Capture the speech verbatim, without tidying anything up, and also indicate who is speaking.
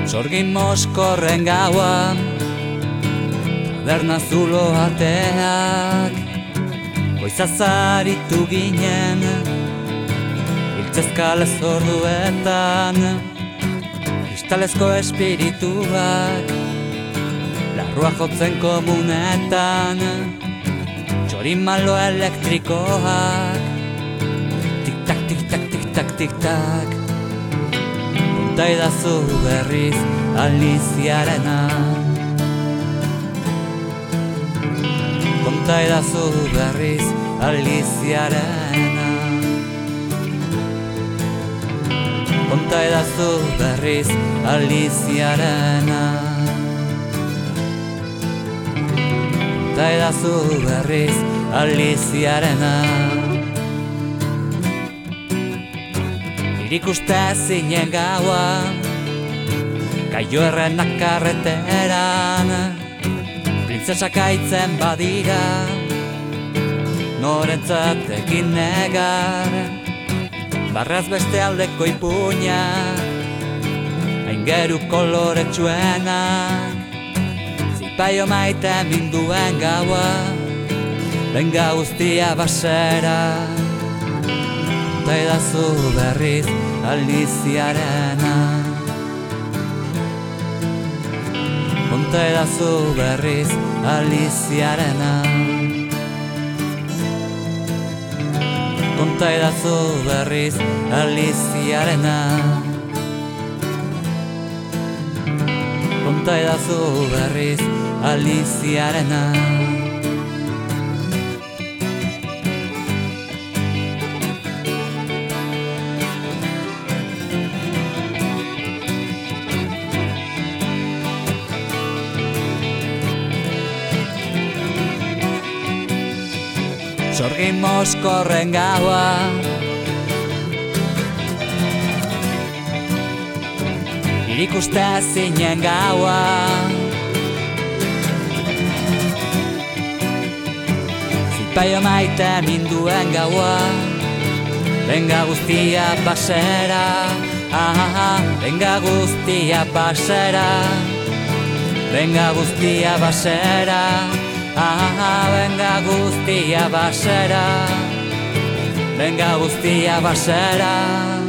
Speaker 1: Sorgin moskorren gaua, taberna zulo ateak, goizazaritu ginen, hiltzezkalez orduetan, kristalezko espirituak, larrua jotzen komunetan, txorimalo elektrikoak, tik-tak, tik-tak, tik-tak, tik-tak. Konta idazu berriz Aliziarena, konta idazu berriz Aliziarena, konta idazu berriz Aliziarena, konta idazu berriz Aliziarena. Irikuste zinen gaua, kaio errenak karreteran, printzesak aitzen badira, norentzat egin negar, barraz beste aldeko ipuñak, aingeru koloretsuenak, zipaio maite minduen gaua, benga guztia basera. Konta idazu berriz Aliziarena, konta idazu berriz Aliziarena, konta idazu berriz Aliziarena, konta idazu berriz Aliziarena. Sorgin moskorren gaua, irikuste zinen gaua, zipaio maite minduen gaua, benga guztia basera, ah, benga guztia basera, benga guztia basera, ah, venga guztia basera, venga guztia basera.